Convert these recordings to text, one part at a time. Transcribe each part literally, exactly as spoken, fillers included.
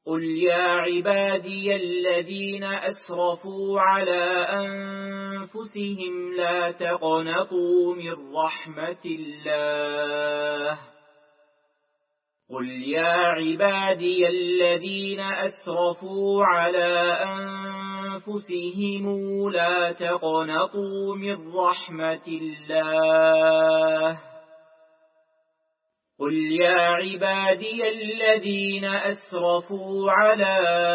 قل يا عبادي الذين أسرفوا على أنفسهم لا تقنطوا من رحمة الله قل يا عبادي الذين أسرفوا على أنفسهم لا تقنطوا من رحمة الله قل يا عبادي الذين أسرفوا على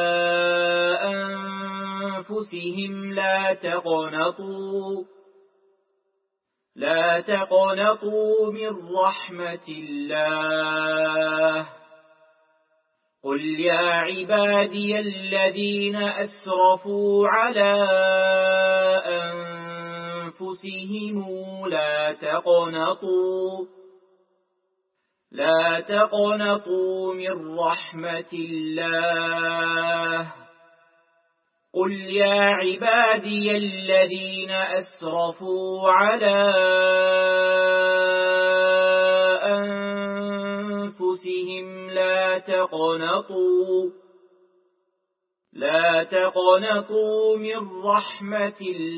أنفسهم لا تقنطوا لا تقنطوا من رحمة الله قل يا عبادي الذين أسرفوا على أنفسهم لا تقنطوا لا تقنطوا من رحمة الله قل يا عبادي الذين أسرفوا على أنفسهم لا تقنطوا لا تقنطوا من رحمة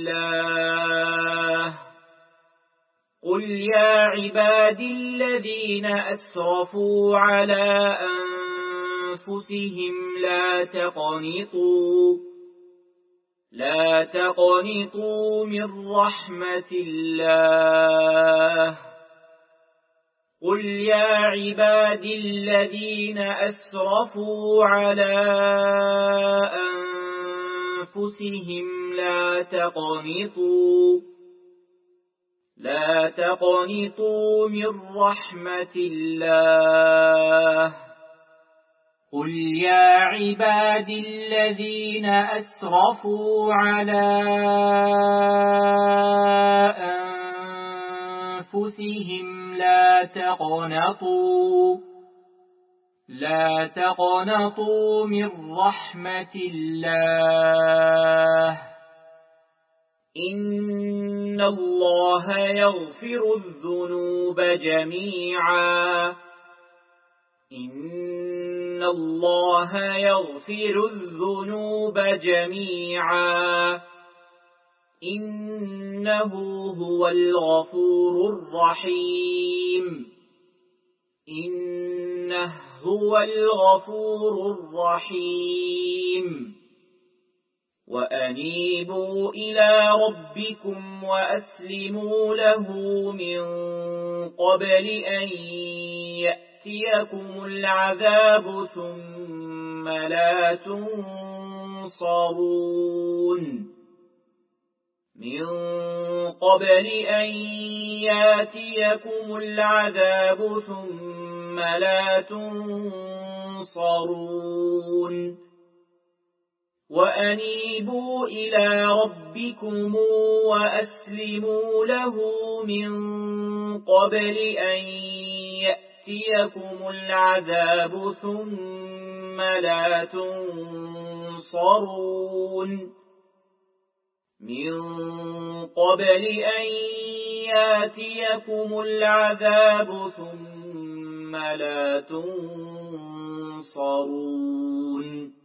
الله قل يا عبادي الذين أسرفوا على أنفسهم لا تقنطوا لا تقنطوا من رحمة الله قل يا عبادي الذين أسرفوا على أنفسهم لا تقنطوا لا تقنطوا من رحمة الله قل يا عبادي الذين أسرفوا على أنفسهم لا تقنطوا لا تقنطوا من رحمة الله إن الله يغفر الذنوب جميعا إن الله يغفر الذنوب جميعا إنه هو الغفور الرحيم إنه هو الغفور الرحيم وأنيبوا إلى ربكم وأسلموا له من قبل أن يأتيكم العذاب ثم لا تنصرون من قبل أن يأتيكم العذاب ثم لا تنصرون وأنيبوا إلى ربكم وأسلموا له من قبل أن يأتيكم العذاب ثم لا تنصرون من قبل أن يأتيكم العذاب ثم لا تنصرون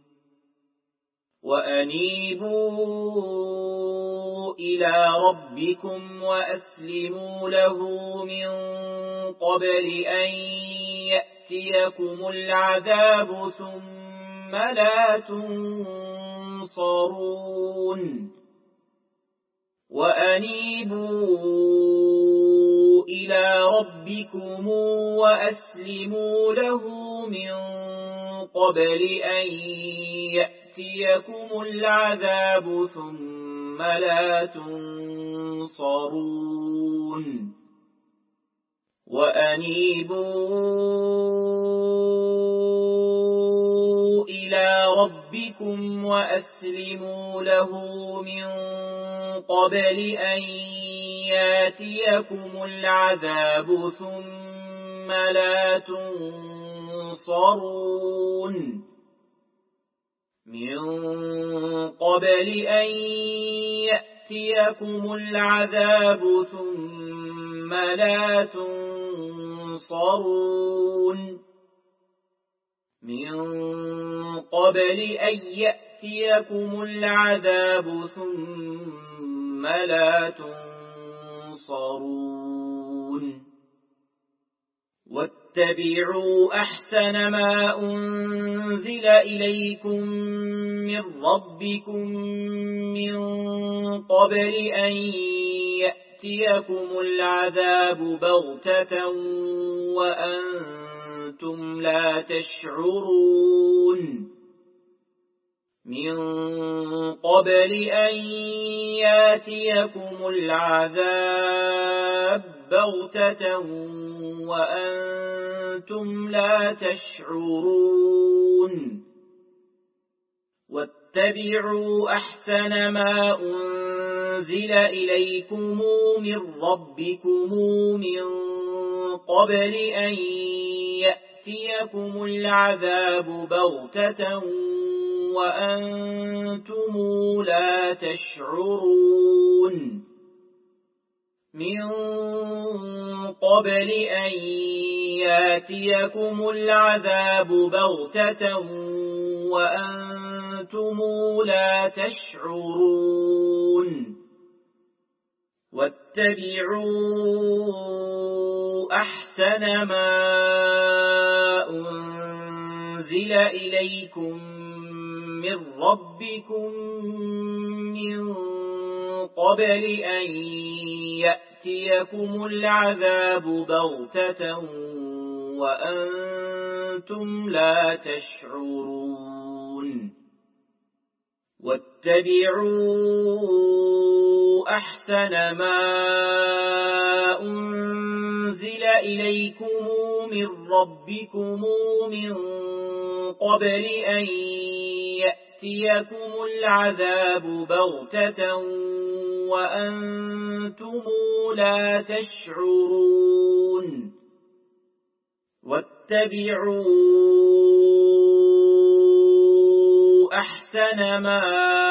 وأنيبوا إلى ربكم وأسلموا له من قبل أن يأتيكم العذاب ثم لا تنصرون وأنيبوا إلى ربكم وأسلموا له من قبل أن يأتيكم العذاب ثم لا تنصرون وأنيبوا إلى ربكم وأسلموا له من قبل أن يأتيكم العذاب ثم لا تنصرون من قبل أن يأتيكم العذاب ثم لا تنصرون من قبل قبل أن يأتيكم العذاب ثم لا تنصرون واتبعوا أحسن ما أنزل إليكم من ربكم من قبل أن يأتيكم العذاب بغتة وأنتم لا تشعرون من قبل أن يأتيكم العذاب بغتة وأنتم لا تشعرون واتبعوا أحسن ما أنزل إليكم من ربكم من قبل أن يأتيكم العذاب بغتة وأنتم لا تشعرون من قبل أن يأتيكم العذاب بغتة وأنتم لا تشعرون واتبعوا أحسن ما أنزل إليكم من ربكم من قبل أن يأتيكم العذاب بغتة وأنتم لا تشعرون واتبعوا أحسن ما أنزل إليكم من ربكم من قبل أن يأتيكم العذاب بغتة وأنتم لا تشعرون واتبعوا أحسن ما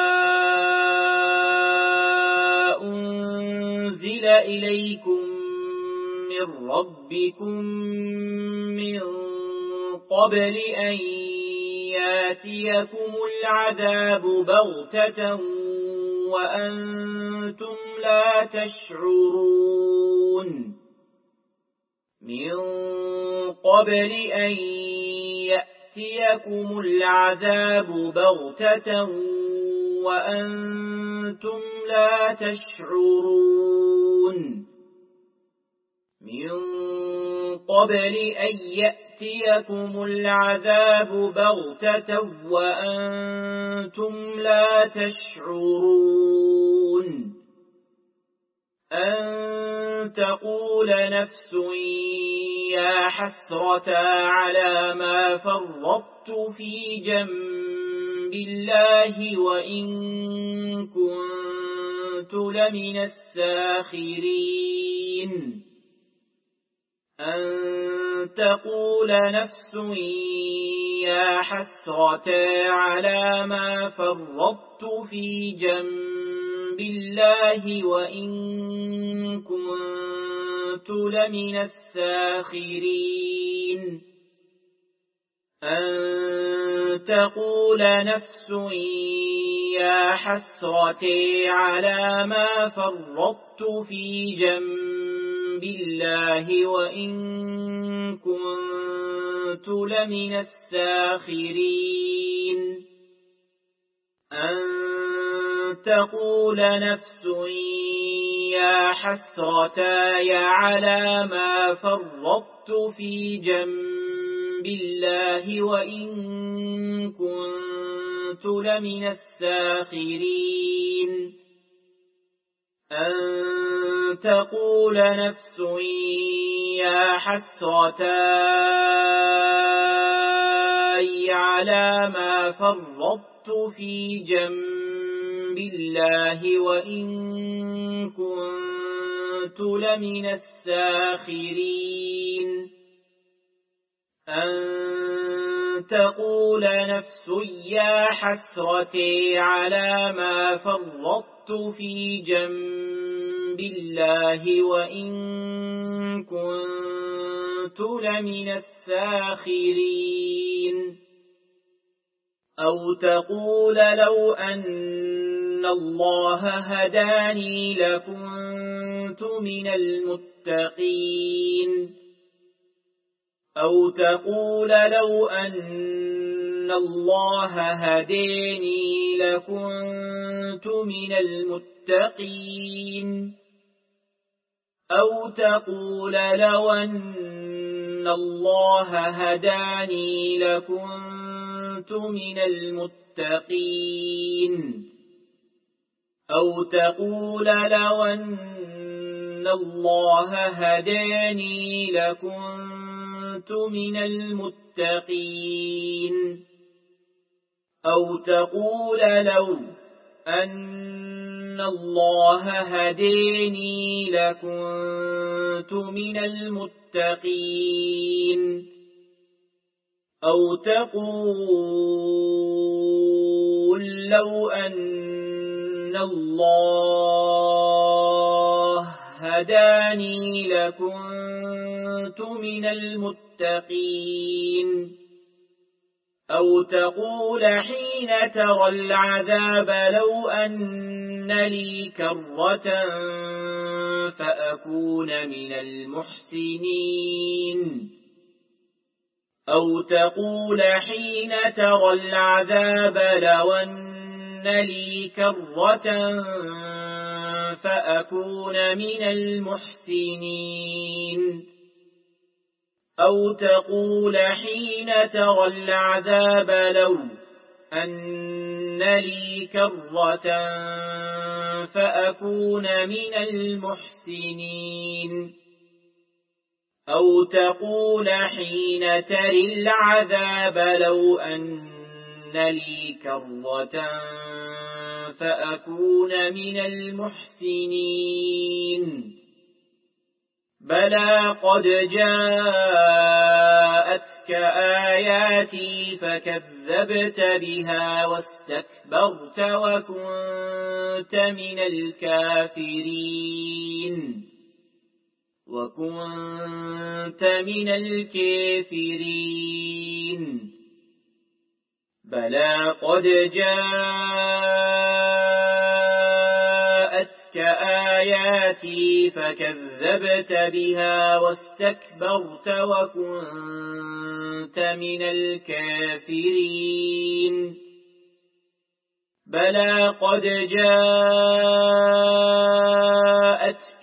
أنزل إليكم من ربكم من قبل أن يأتيكم العذاب بغتة وأنتم لا تشعرون من قبل أن يأتيكم العذاب بغتة وأنتم لا تشعرون من قبل أن يأتيكم العذاب بغتة وأنتم لا تشعرون أن تقول نفس يا حسرة على ما فرطت في جنب الله وإن كنت لمن الساخرين أن تقول نفس يا حسرة على ما فرطت في جنب الله وإن كنت لمن الساخرين أن تقول نفس يا حسرة على ما فرطت في جنب الله وإن كنت لمن الساخرين أن تقول نفس يا حسرة على ما فرطت في جنب الله وإن كنت لمن الساخرين أن تقول نفس يا حسرة على ما فرطت في جنب الله وإن كنت لمن الساخرين أن تقول نفس يا حسرة على ما فرطت في جنب الله وإن كنت لمن الساخرين أو تقول لو أن الله هداني لكنت من المتقين أو تقول لو أن الله هداني لكنت من المتقين أو تقول لو أن الله هداني لكنت من المتقين أو تقول لو أن الله هداني لكنت من المتقين أو تقول لو أن الله هداني لكنت من المتقين أو تقول لو أن الله هداني لكنت من المتقين أو تقول حين ترى العذاب لو أن لي كرة فأكون من المحسنين أو تقول حين ترى العذاب لو أن لي كرة فأكون من المحسنين أو تقول حين ترى العذاب لو أن لي كرة فأكون من المحسنين أو تقول حين ترى العذاب لو أن لي كرة فأكون من المحسنين بلى قد جاءتك آياتي فكذبت بها واستكبرت وكنت من الكافرين وكنت من الكافرين بلى قد جاءتك آياتي فكذبت بها واستكبرت وكنت من الكافرين بلى قد جاءتك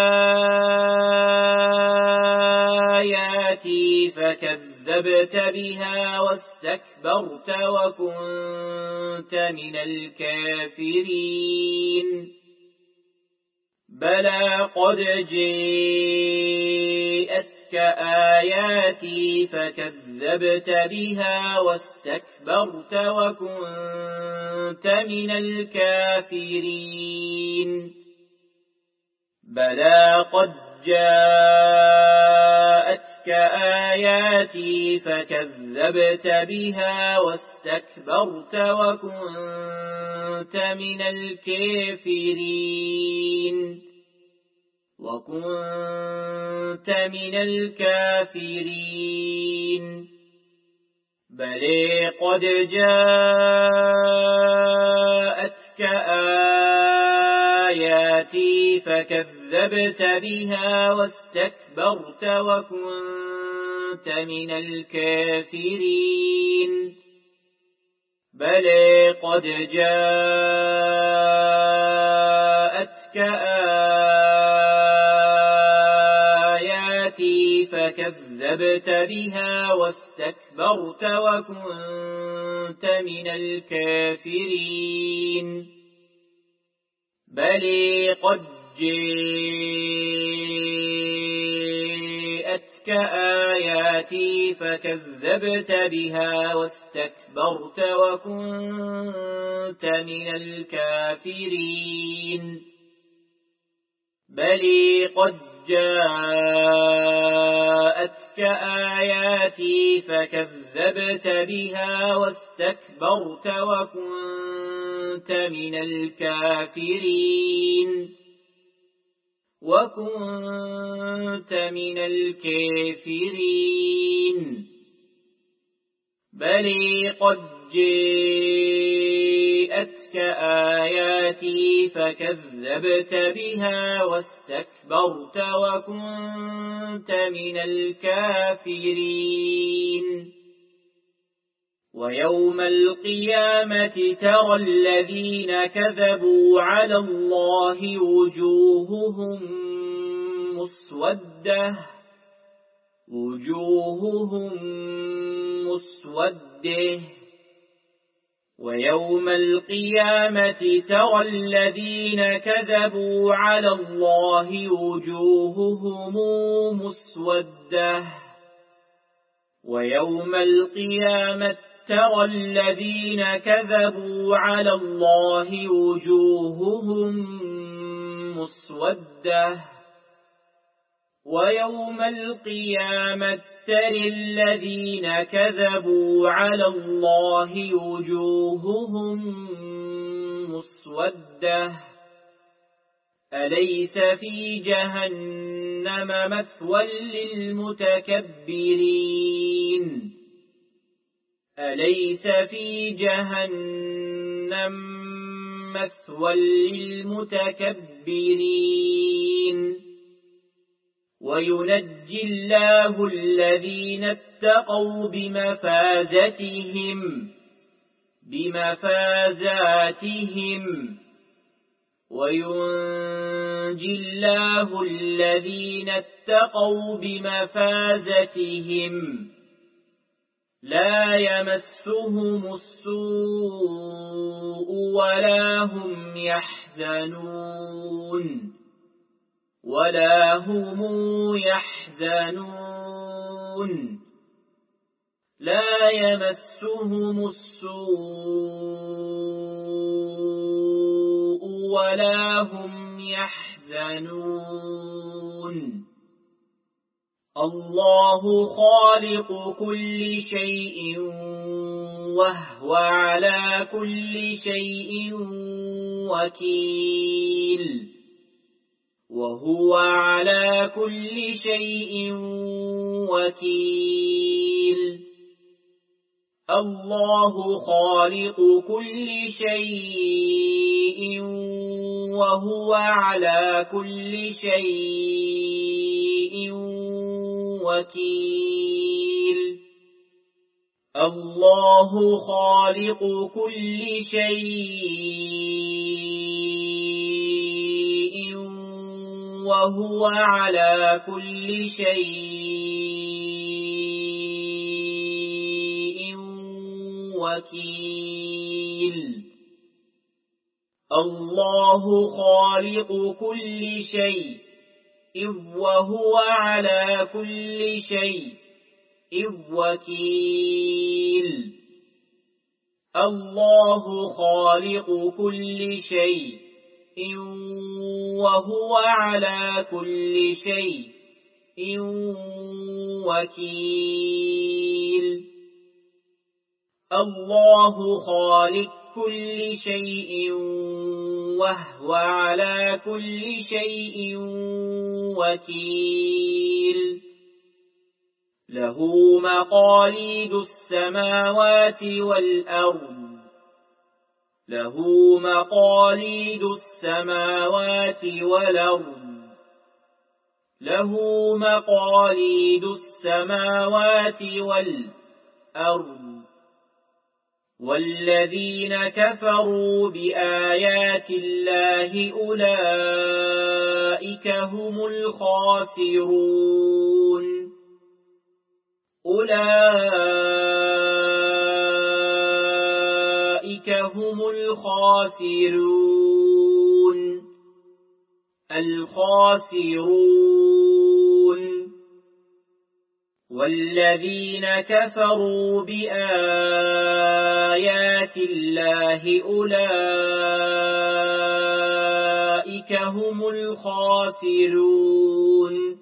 آياتي فكذبت بها واستكبرت وكنت من الكافرين بلى قد جاءتك آياتي فكذبت بها واستكبرت وكنت من الكافرين بلى قد جاءتك آياتي فكذبت بها واستكبرت وكنت من الكافرين وكنت من الكافرين بلى قد جاءتك آياتي فكذبت بها واستكبرت وكنت من الكافرين بلى قد جاءتك آياتي فكذبت بها واستكبرت وكنت من الكافرين بلى قد جاءتك آياتي فكذبت بها واستكبرت وكنت من الكافرين بلى قد جاءتك آياتي فكذبت بها واستكبرت وكنت من الكافرين وكنت من الكافرين بل قد جاءتك آياتي فكذبت بها واستكبرت وكنت من الكافرين ويوم القيامة ترى الذين كذبوا على الله وجوههم مسودة وجوههم مسودة ويوم القيامة ترى الذين كذبوا على الله وجوههم مسودة ويوم القيامة ترى الذين كذبوا على الله وجوههم مسودة ويوم القيامة ترى الذين كذبوا على الله وجوههم مسودة أليس في جهنم مثوى للمتكبرين أليس في جهنم مثوى للمتكبرين وينجي الله الذين اتقوا بمفازتهم بمفازاتهم وينجي الله الذين اتقوا بمفازتهم لا يمسهم السوء ولا هم يحزنون ولا هم يحزنون لا يمسهم السوء ولا هم يحزنون الله خالق كل شيء وهو على كل شيء وكيل وهو على كل شيء وكيل الله خالق كل شيء وهو على كل شيء وكيل الله خالق كل شيء وهو على كل شيء وكيل الله خالق كل شيء إذ وهو على كل شيء إذ وكيل الله خالق كل شيء إذ وهو على كل شيء إذ وكيل الله خالق كل شيء وهو على كل شيء وكيل له مقاليد السماوات والأرض له مقاليد السماوات والأرض له مقاليد السماوات والأرض والذين كفروا بآيات الله أولئك هم الخاسرون أولئك هم الخاسرون الخاسرون والذين كفروا بآيات الله أولئك هم الخاسرون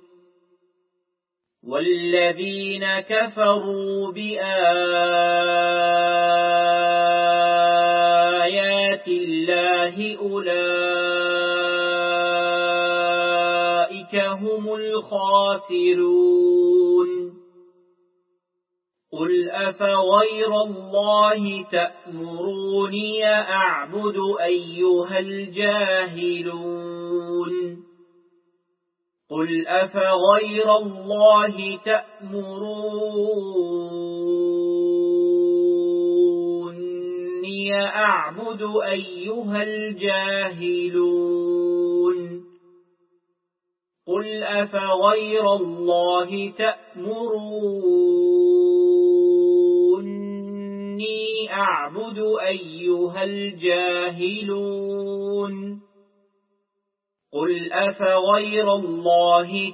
والذين كفروا بآيات الله أولئك هم الخاسرون قل أفغير الله تأمروني أعبد أيها الجاهلون قل أفغير الله تأمروني أعبد أيها الجاهلون قل أفغير الله تأمروني أعبد أيها الجاهلون قل أفغير الله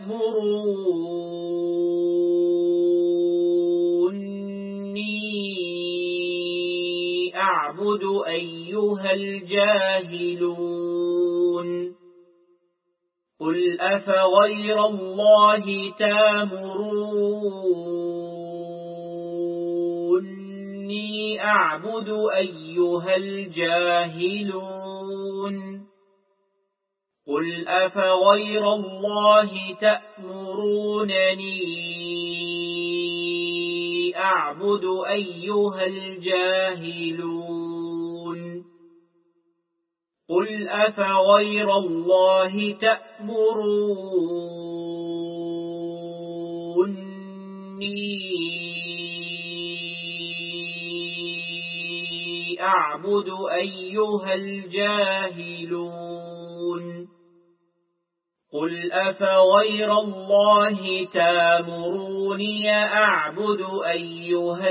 تأمروني أعبد أيها الجاهلون قل أفغير الله تأمروني أعبد أيها الجاهلون قل أفغير الله تأمرونني أعبد أيها الجاهلون قل أفغير الله تأمروني أعبد أيها الجاهلون قل أفغير الله تأمروني أعبد أيها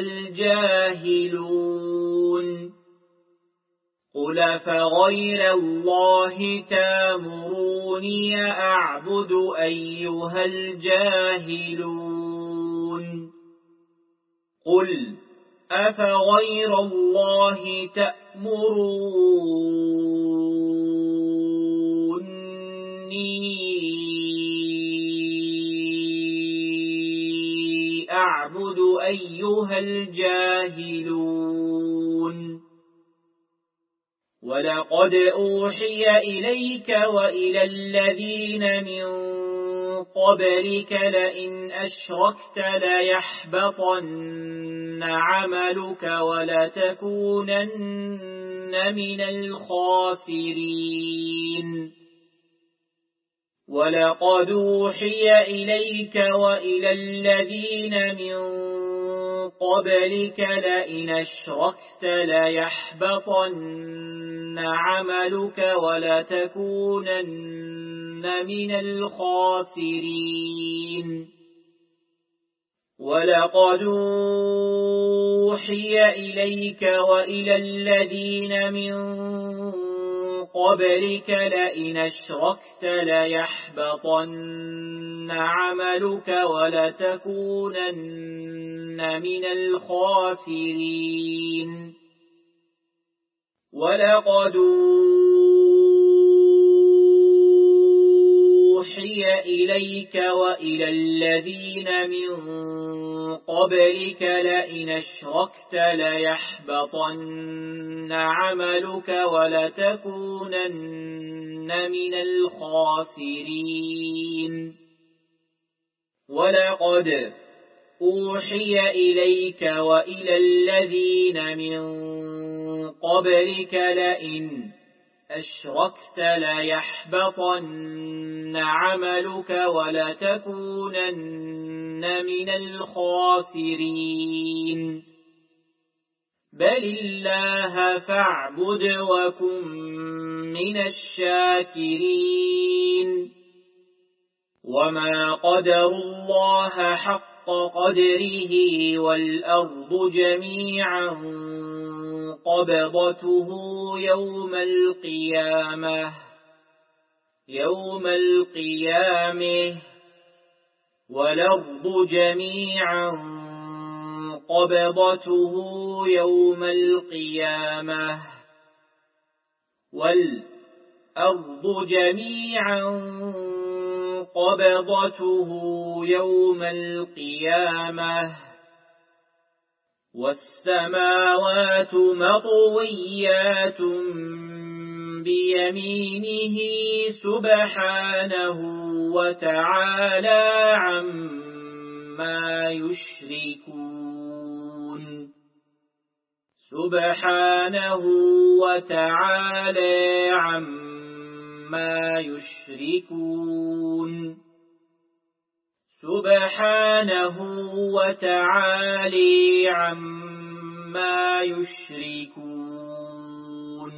الجاهلون قل أفغير الله تأمروني أعبد أيها الجاهلون قل أفغير الله تأمروني أعبد أيها الجاهلون ولقد أوحي إليك وإلى الذين من قبلك لئن أشركت ليحبطن عملك ولتكونن من الخاسرين ولقد أوحي إليك وإلى الذين من قبلك لئن أشركت ليحبطن عملك ولتكونن من الخاسرين ولقد أوحي إليك وإلى الذين من قبلك لئن أشركت ليحبطن عملك ولتكونن من الخاسرين ولقد أوحي إليك وإلى الذين من قبلك لئن أشركت ليحبطن عملك ولتكونن من الخاسرين ولقد أوحي إليك وإلى الذين من قبلك لئن أشركت ليحبطن عملك ولتكونن من الخاسرين بل الله فاعبد وكن من الشاكرين وما قدروا الله حق قدره والأرض جميعا قبضته يوم القيامة يوم القيامة والأرض جميعا قبضته يوم القيامة والأرض جميعا قبضته يوم القيامة والسماوات مطويات بيمينه سبحانه وتعالى عما عما يشركون سبحانه وتعالى عما يشركون سبحانه وتعالى عما يشركون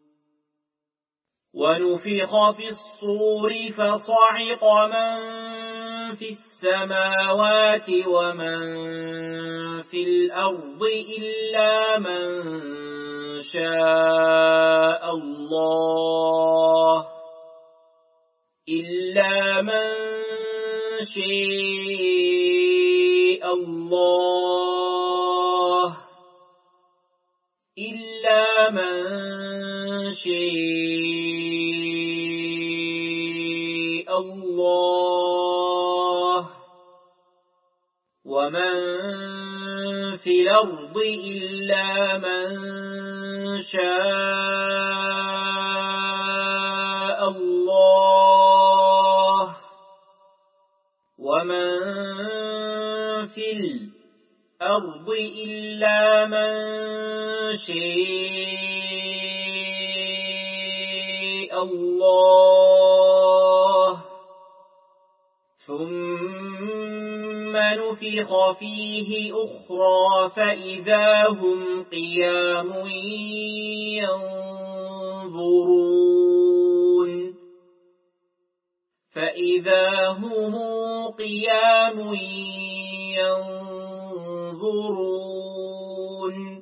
ونفخ في الصور فصعق من في السماوات ومن في الأرض إلا من شاء الله إلا من شاء الله إلا من شاء الله ومن في الأرض إلا من شاء الله ومن في الأرض إلا من شاء الله ثم نفخ فيه أخرى فإذا هم قيام ينظرون فإذا هم قيام ينظرون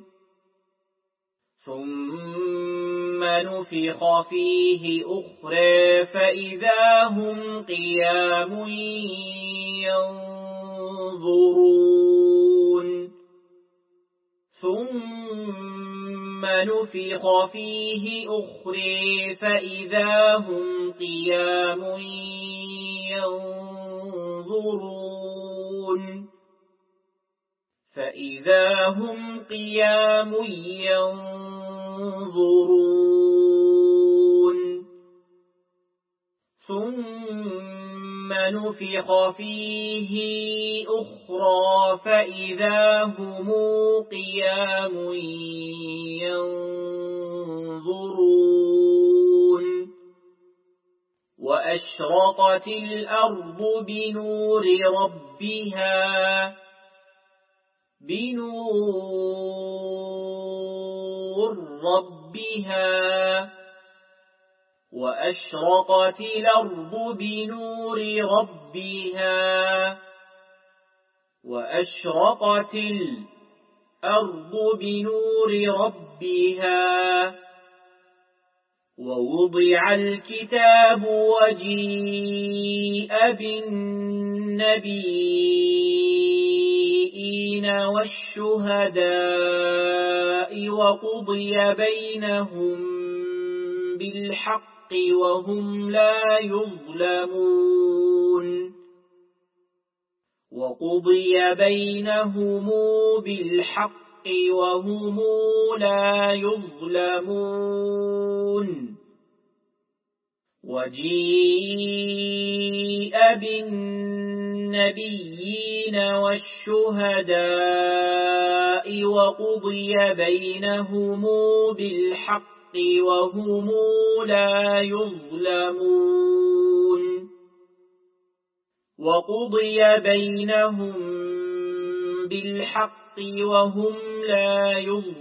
ثم نفخ فيه أخرى فإذا هم قيام ينظرون ثم نفخ فيه أخرى فإذا هم قيام ينظرون فإذا هم قيام ينظرون ثم نفخ فيه أخرى فإذا هم قيام ينظرون وأشرقت الأرض بنور ربها بنور ربها وأشرقت الأرض بنور ربها وأشرقت الأرض بنور ربها ووضع الكتاب وجيء بالنبيين والشهداء وقضي بينهم بالحق وهم لا يظلمون وقضي بينهم بالحق وهم لا يظلمون وجيء بالنبيين والشهداء وقضي بينهم بالحق وهم لا يظلمون وقضي بينهم بالحق وهم لا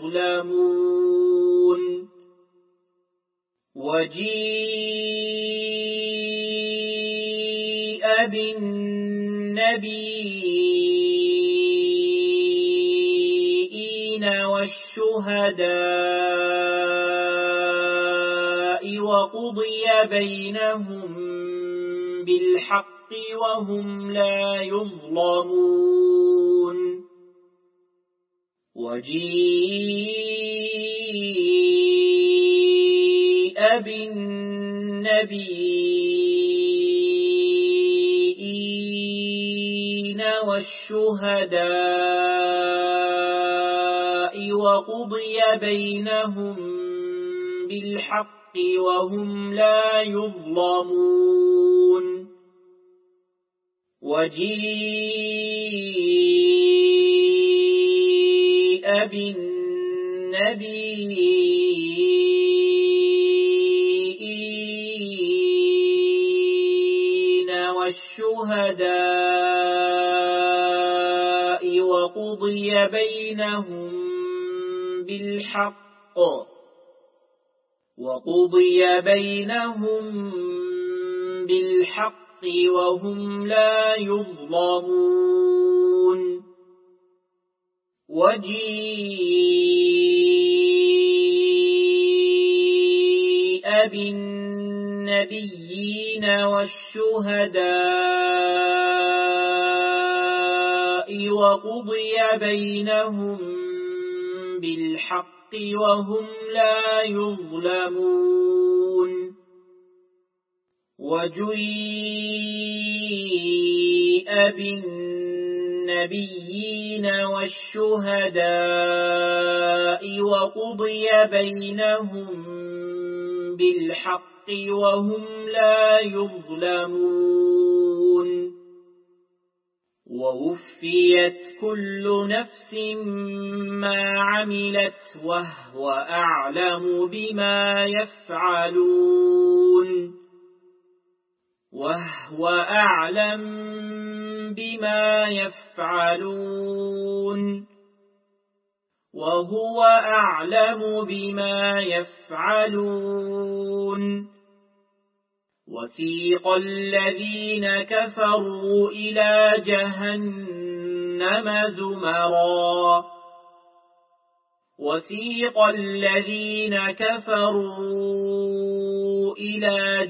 يظلمون وجيء بالنبيين والشهداء وقضي بينهم بالحق وهم لا يظلمون وجيء بالنبيين والشهداء وقضي بينهم بالحق وهم لا يظلمون وجيء بالنبيين والشهداء وقضي بينهم بالحق وقضي بينهم بالحق وهم لا يظلمون وجيء بالنبيين والشهداء وقضي بينهم بالحق وهم لا يظلمون وجيء بالنبيين والشهداء وقضي بينهم بالحق وهم لا يظلمون ووفيت كل نفس ما عملت وهو أعلم بما يفعلون وهو أعلم بما يفعلون وهو أعلم بما يفعلون وسيق الذين كفروا إلى جهنم زمرا وسيق الذين كفروا إلى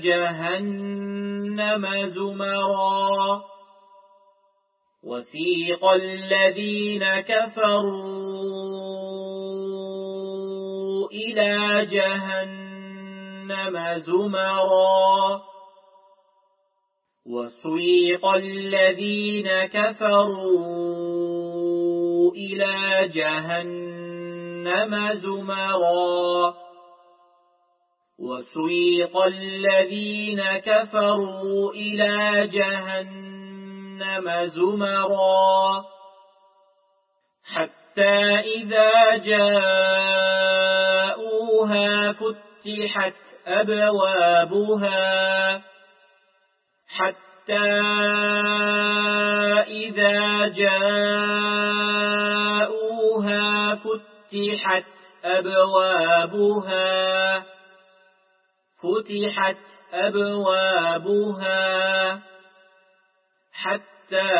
جهنم زمرا وسيق الذين كفروا إلى جهنم زمرا وسيق الذين كفروا إلى جهنم زمرا وسيق الذين كفروا إلى جهنم زمرا حتى إذا جاءوها فتحت أبوابها حتى إذا جاءوها فتحت أبوابها فتحت أبوابها حتى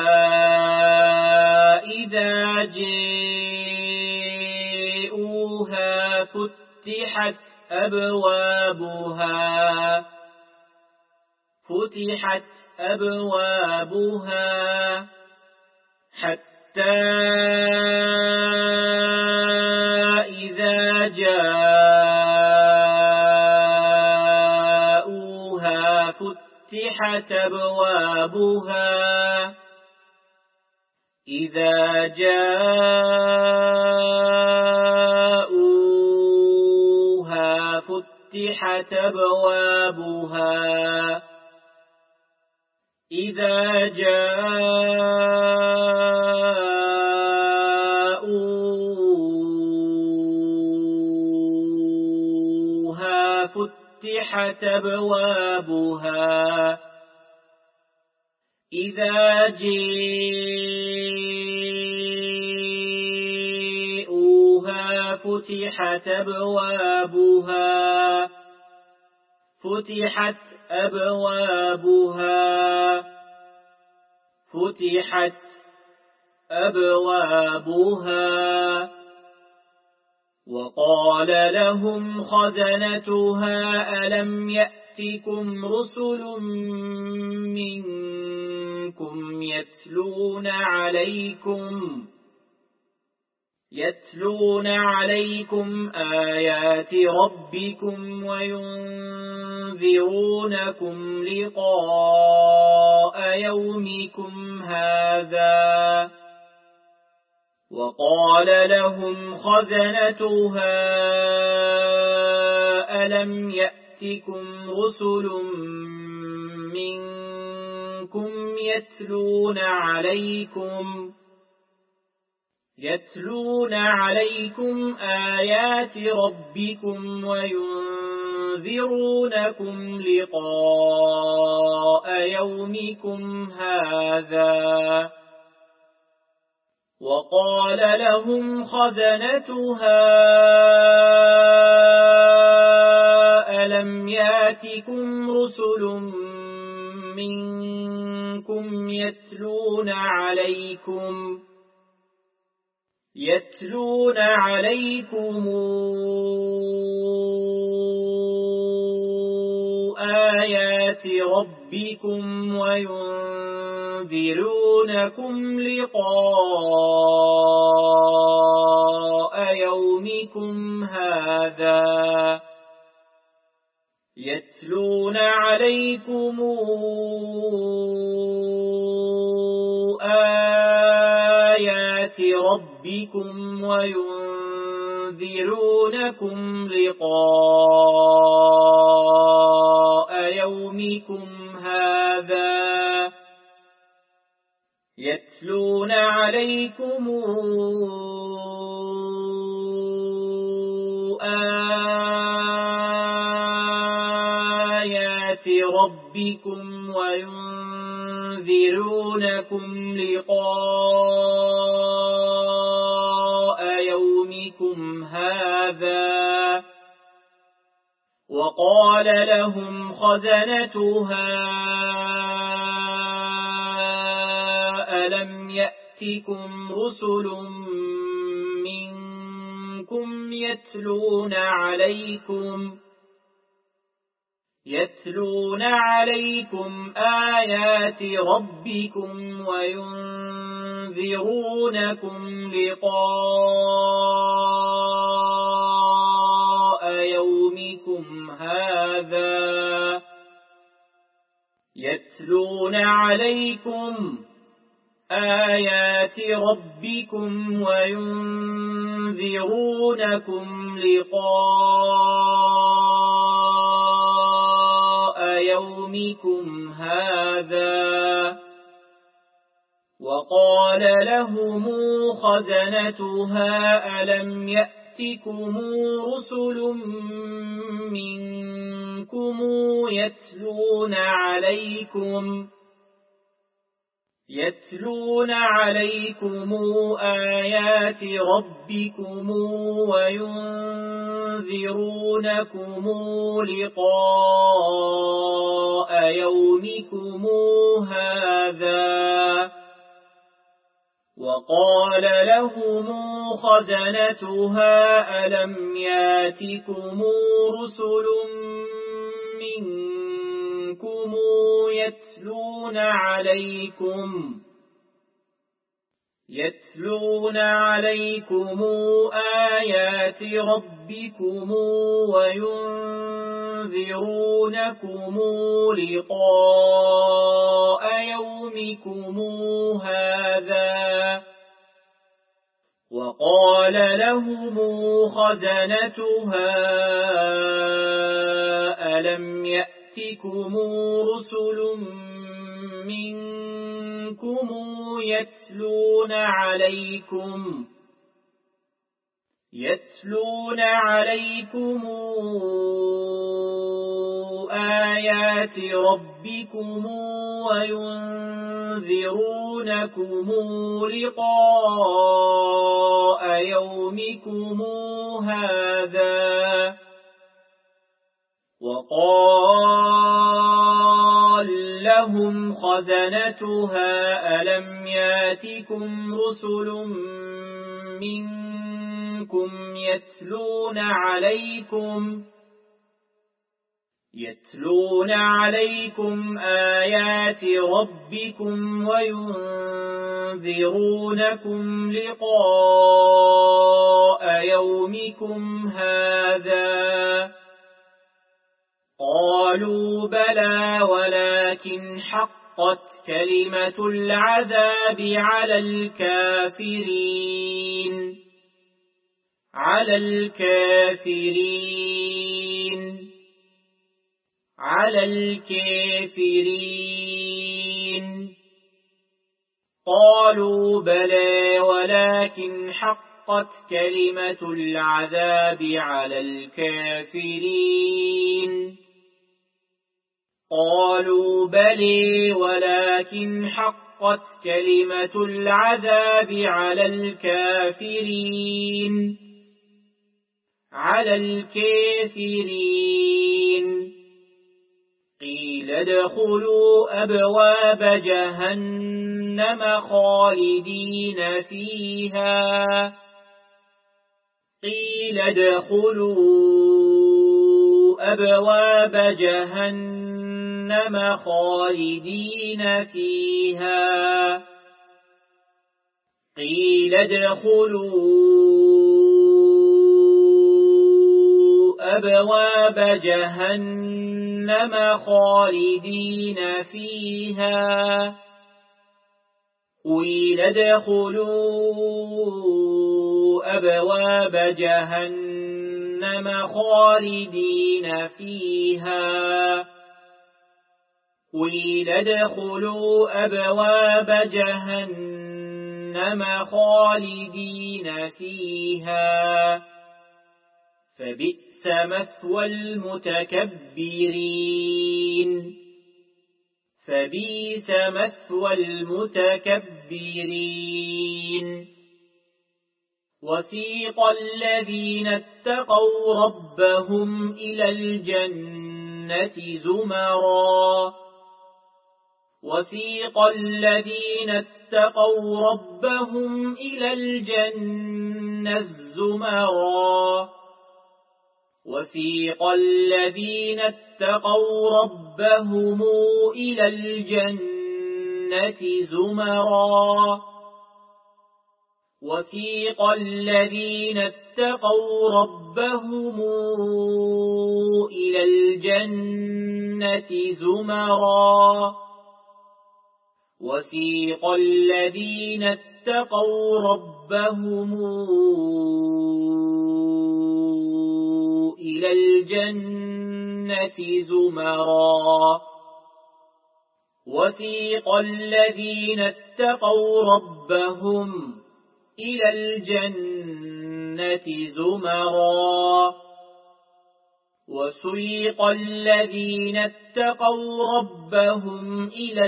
إذا جاءوها فتحت أبوابها فتحت أبوابها حتى إذا جاءوها فتحت أبوابها إذا جاءوها فتحت أبوابها إذا جاءوها فتحت أبوابها إذا جاءوها فتحت أبوابها فتحت أبوابها فتحت أبوابها وقال لهم خزنتها ألم يأتكم رسل منكم يتلون عليكم يتلون عليكم آيات ربكم وينذرونكم لقاء يومكم هذا وقال لهم خزنتها ألم يأتكم رسل منكم يتلون عليكم يتلون عليكم آيات ربكم وينذرونكم لقاء يومكم هذا وقال لهم خزنتها ألم ياتكم رسل منكم يتلون عليكم يتلون عليكم آيات ربكم وينذرونكم لقاء يومكم هذا يتلون عليكم آيات ربكم وينذرونكم لقاء يومكم هذا يتلون عليكم آيات ربكم وينذرونكم لقاء يومكم هذا وقال لهم خزنتها ألم يأتكم رسل منكم يتلون عليكم يتلون عليكم آيات ربكم وينذرونكم لقاء يومكم هذا يتلون عليكم آيات ربكم وينذرونكم لقاء يومكم هذا وقال لهم خزنتها ألم يأتكم رسل منكم يتلون عليكم يتلون عليكم آيات ربكم وينذرونكم لقاء يومكم هذا وقال لهم خزنتها ألم ياتكم رسل منكم يتلون عليكم يتلون عليكم آيات ربكم وينذرونكم لقاء يومكم هذا وقال لهم خزنتها ألم يأتكم رسل منكم يتلون عليكم يتلون عليكم آيات ربكم وينذرونكم لقاء يومكم هذا وقال لهم خزنتها ألم ياتكم رسل منكم يتلون عليكم يتلون عليكم آيات ربكم وينذرونكم لقاء يومكم هذا قالوا بلى ولكن حقت كلمة العذاب على الكافرين على الكافرين على الكافرين قالوا بلى ولكن حقت كلمة العذاب على الكافرين قالوا بلى ولكن حقت كلمة العذاب على الكافرين على الكافرين قيل ادخلوا أبواب جهنم خالدين فيها قيل ادخلوا أبواب جهنم خالدين فيها قيل ادخلوا أبواب جهنم خالدين فيها قيل ادخلوا أبواب جهنم خالدين فيها قيل ادخلوا أبواب جهنم خالدين فيها فبئس مثوى المتكبرين فبئس مثوى المتكبرين وسيق الذين اتقوا ربهم إلى الجنة زمرا وسيق الذين اتقوا ربهم إلى الجنة زمرا وسيق الذين اتقوا ربهم إلى الجنة زمرا وسيق الذين اتقوا ربهم إلى الجنة زمرا وسيق الذين اتقوا ربهم إلى الجنة زمرا وسيق الذين اتقوا ربهم إلى الجنة زمرا وسيق الذين اتقوا ربهم إلى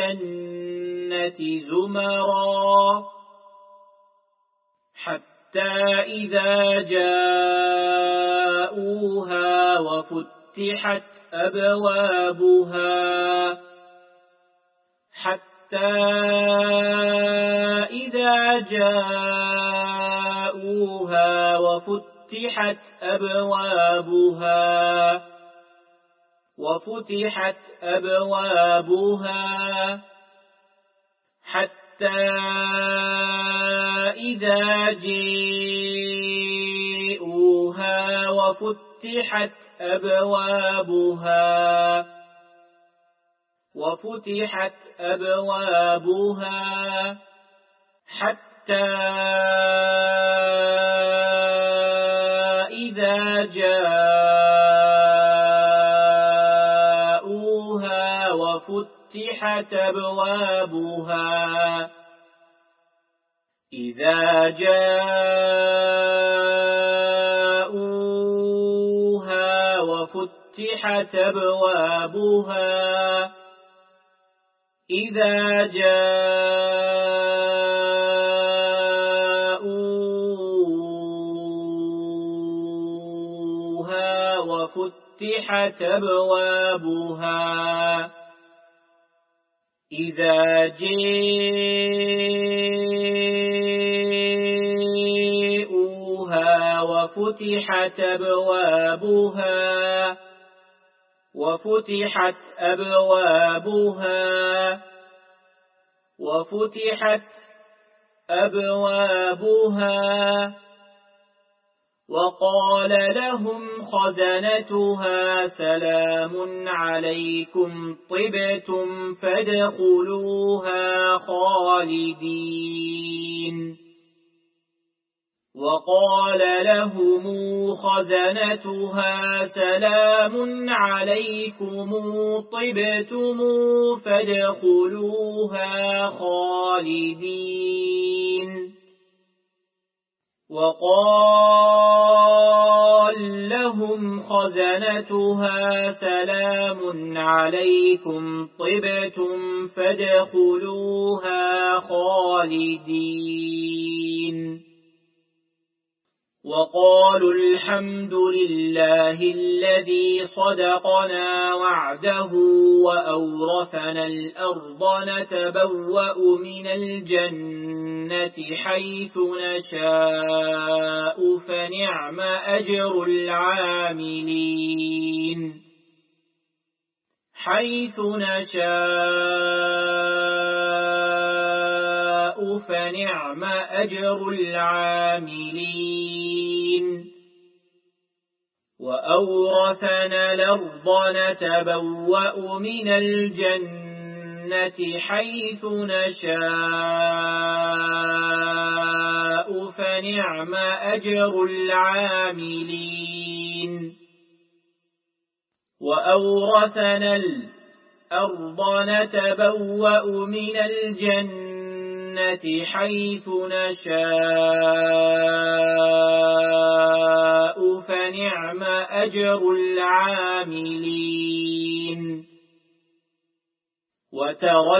الجنة زمرا حتى إذا جاءوها وفتحت أبوابها حتى إذا جاءوها وفتحت أبوابها وفتحت أبوابها حتى إذا جاءوها وفتحت أبوابها وفتحت أبوابها حتى إذا جاءوها وفتحت أبوابها إذا جاءوها وفتحت أبوابها إذا جاءوها وفتحت أبوابها إذا جاءوها وفتحت أبوابها وفتحت أبوابها وفتحت أبوابها وقال لهم خزنتها سلام عليكم طبتم فادخلوها خالدين وقال لهم خزنتها سلام عليكم طبتم فادخلوها خالدين وقال لهم خزنتها سلام عليكم طبتم فادخلوها خالدين وقالوا الحمد لله الذي صدقنا وعده وأورثنا الأرض نتبوأ من الجنة حيث نشاء فنعم أجر العاملين حيث نشاء فنعم أجر العاملين وأورثنا الأرض نتبوأ من الجنة حيث نشاء فنعم أجر العاملين وأورثنا الأرض نتبوأ من الجنة حيث نشاء فنعم أجر العاملين وترى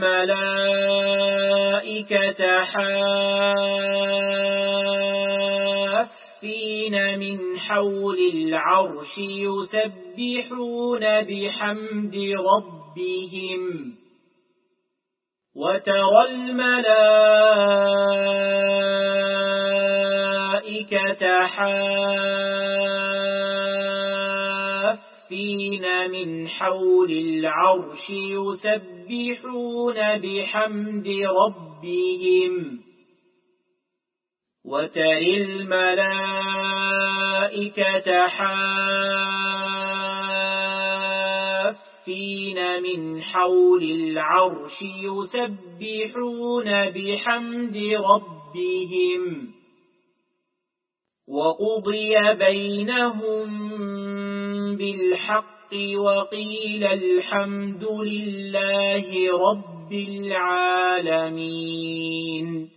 الملائكة حافين من حول العرش يسبحون بحمد ربهم وترى الملائكة حافين من حول العرش يسبحون بحمد ربهم وترى الملائكة حافين من حول العرش يسبحون بحمد ربهم وقضي بينهم بالحق وقيل الحمد لله رب العالمين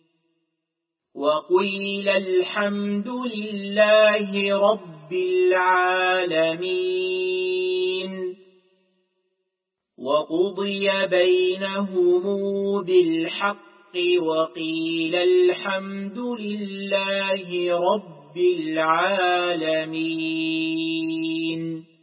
وقيل الحمد لله رب العالمين وقضي بينهم بالحق وقيل الحمد لله رب العالمين